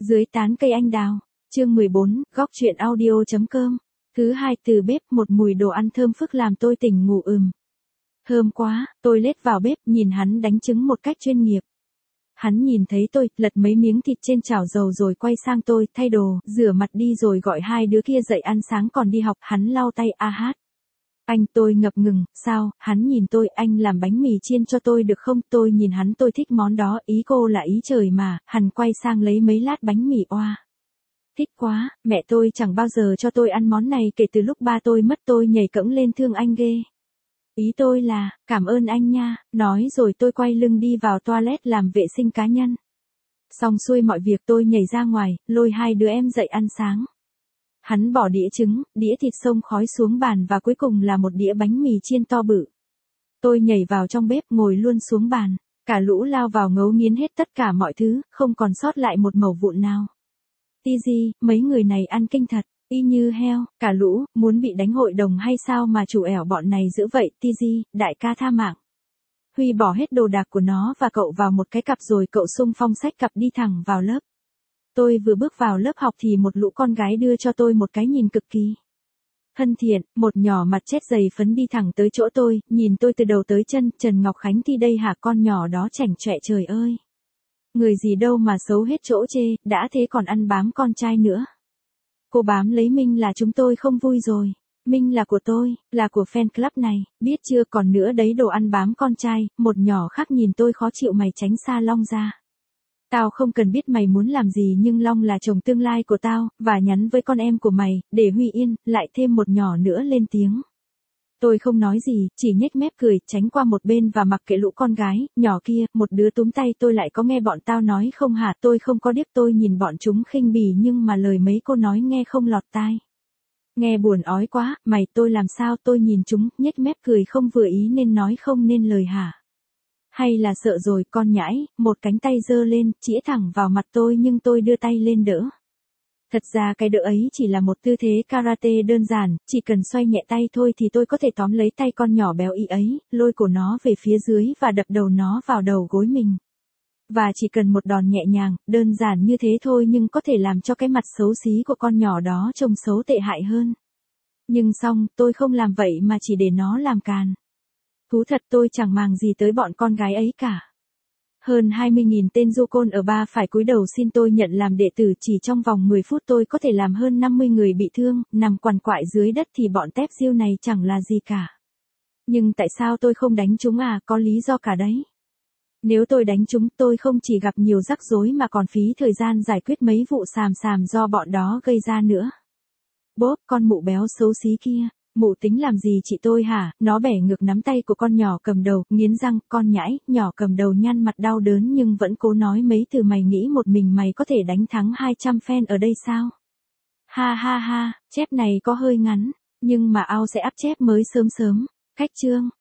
Dưới tán cây anh đào. Chương 14, góc truyện audio.com. Thứ hai, từ bếp, một mùi đồ ăn thơm phức làm tôi tỉnh ngủ. Thơm quá, tôi lết vào bếp, nhìn hắn đánh trứng một cách chuyên nghiệp. Hắn nhìn thấy tôi, lật mấy miếng thịt trên chảo dầu rồi quay sang tôi, thay đồ, rửa mặt đi rồi gọi hai đứa kia dậy ăn sáng còn đi học. Hắn lau tay hát. Anh, tôi ngập ngừng. Sao? Hắn nhìn tôi, anh làm bánh mì chiên cho tôi được không? Tôi nhìn hắn, tôi thích món đó, ý cô là ý trời mà. Hắn quay sang lấy mấy lát bánh mì. Thích quá, mẹ tôi chẳng bao giờ cho tôi ăn món này kể từ lúc ba tôi mất. Tôi nhảy cẫng lên, thương anh ghê. Ý tôi là, cảm ơn anh nha. Nói rồi tôi quay lưng đi vào toilet làm vệ sinh cá nhân. Xong xuôi mọi việc tôi nhảy ra ngoài, lôi hai đứa em dậy ăn sáng. Hắn bỏ đĩa trứng, đĩa thịt xông khói xuống bàn và cuối cùng là một đĩa bánh mì chiên to bự. Tôi nhảy vào trong bếp, ngồi luôn xuống bàn. Cả lũ lao vào ngấu nghiến hết tất cả mọi thứ, không còn sót lại một mẩu vụn nào. Tizi, mấy người này ăn kinh thật, y như heo. Cả lũ, muốn bị đánh hội đồng hay sao mà chủ ẻo bọn này dữ vậy? Tizi, đại ca tha mạng. Huy bỏ hết đồ đạc của nó và cậu vào một cái cặp rồi cậu xung phong xách cặp đi thẳng vào lớp. Tôi vừa bước vào lớp học thì một lũ con gái đưa cho tôi một cái nhìn cực kỳ thân thiện. Một nhỏ mặt chết dày phấn đi thẳng tới chỗ tôi, nhìn tôi từ đầu tới chân. Trần Ngọc Khánh Thi đây hả? Con nhỏ đó chảnh chọe, trời ơi. Người gì đâu mà xấu hết chỗ chê, đã thế còn ăn bám con trai nữa. Cô bám lấy Minh là chúng tôi không vui rồi. Minh là của tôi, là của fan club này, biết chưa? Còn nữa đấy, đồ ăn bám con trai. Một nhỏ khác nhìn tôi khó chịu, mày tránh xa Long ra. Tao không cần biết mày muốn làm gì nhưng Long là chồng tương lai của tao, và nhắn với con em của mày, để Huy yên. Lại thêm một nhỏ nữa lên tiếng. Tôi không nói gì, chỉ nhếch mép cười, tránh qua một bên và mặc kệ lũ con gái. Nhỏ kia, một đứa túm tay tôi, lại có nghe bọn tao nói không hả? Tôi không có điếc, tôi nhìn bọn chúng khinh bỉ nhưng mà lời mấy cô nói nghe không lọt tai. Nghe buồn ói quá. Mày, tôi làm sao? Tôi nhìn chúng, nhếch mép cười, không vừa ý nên nói không nên lời hả? Hay là sợ rồi? Con nhãi, một cánh tay giơ lên, chĩa thẳng vào mặt tôi nhưng tôi đưa tay lên đỡ. Thật ra cái đỡ ấy chỉ là một tư thế karate đơn giản, chỉ cần xoay nhẹ tay thôi thì tôi có thể tóm lấy tay con nhỏ béo ị ấy, lôi cổ nó về phía dưới và đập đầu nó vào đầu gối mình. Và chỉ cần một đòn nhẹ nhàng, đơn giản như thế thôi nhưng có thể làm cho cái mặt xấu xí của con nhỏ đó trông xấu tệ hại hơn. Nhưng xong, tôi không làm vậy mà chỉ để nó làm càn. Thú thật, tôi chẳng màng gì tới bọn con gái ấy cả. Hơn 20.000 tên du côn ở ba phải cúi đầu xin tôi nhận làm đệ tử. Chỉ trong vòng 10 phút tôi có thể làm hơn 50 người bị thương, nằm quằn quại dưới đất thì bọn tép diêu này chẳng là gì cả. Nhưng tại sao tôi không đánh chúng à? Có lý do cả đấy. Nếu tôi đánh chúng, tôi không chỉ gặp nhiều rắc rối mà còn phí thời gian giải quyết mấy vụ xàm do bọn đó gây ra nữa. Bốp, con mụ béo xấu xí kia. Mụ tính làm gì chị tôi hả? Nó bẻ ngược nắm tay của con nhỏ cầm đầu, nghiến răng. Con nhãi. Nhỏ cầm đầu nhăn mặt đau đớn nhưng vẫn cố nói mấy từ. Mày nghĩ một mình mày có thể đánh thắng 200 fan ở đây sao? Ha ha ha, chép này có hơi ngắn, nhưng mà ao sẽ áp chép mới sớm. Khách trương.